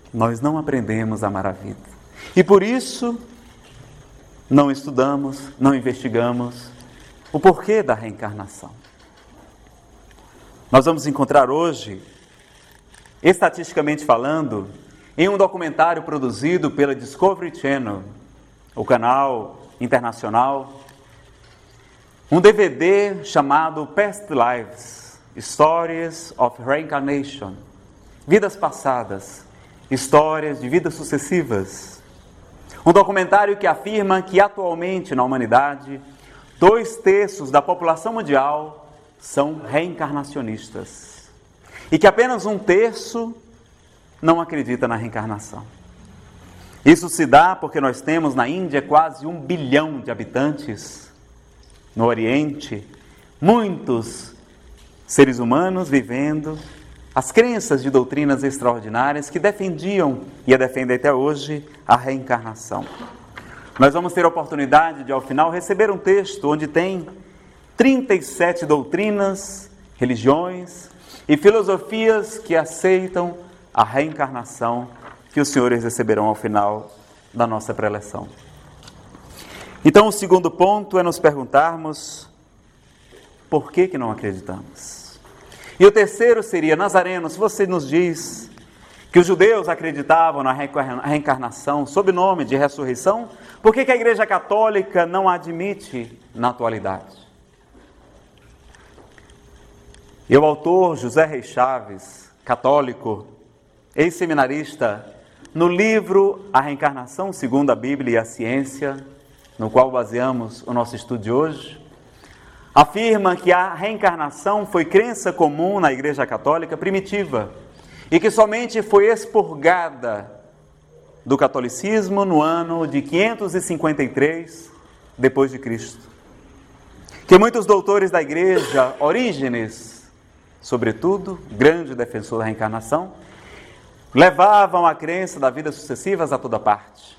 nós não aprendemos a amar a vida. E por isso, não estudamos, não investigamos o porquê da reencarnação. Nós vamos encontrar hoje, estatisticamente falando, em um documentário produzido pela Discovery Channel, o canal internacional, um DVD chamado Past Lives, Stories of Reincarnation, vidas passadas, histórias de vidas sucessivas. Um documentário que afirma que atualmente na humanidade, 2/3 da população mundial são reencarnacionistas. E que apenas 1/3 não acredita na reencarnação. Isso se dá porque nós temos na Índia quase 1 bilhão de habitantes, no Oriente, muitos seres humanos vivendo as crenças de doutrinas extraordinárias que defendiam e a defendem até hoje a reencarnação. Nós vamos ter a oportunidade de, ao final, receber um texto onde tem 37 doutrinas, religiões e filosofias que aceitam a reencarnação que os senhores receberão ao final da nossa preleção. Então, o segundo ponto é nos perguntarmos por que não acreditamos. E o terceiro seria, Nazareno, se você nos diz que os judeus acreditavam na reencarnação sob o nome de ressurreição, por que a Igreja Católica não a admite na atualidade? E o autor José Reis Chaves, católico, ex-seminarista, no livro A Reencarnação segundo a Bíblia e a Ciência, no qual baseamos o nosso estudo de hoje, afirma que a reencarnação foi crença comum na Igreja Católica primitiva e que somente foi expurgada do catolicismo no ano de 553 depois de Cristo. Que muitos doutores da Igreja, Orígenes, sobretudo, grande defensor da reencarnação, levavam a crença das vidas sucessivas a toda parte.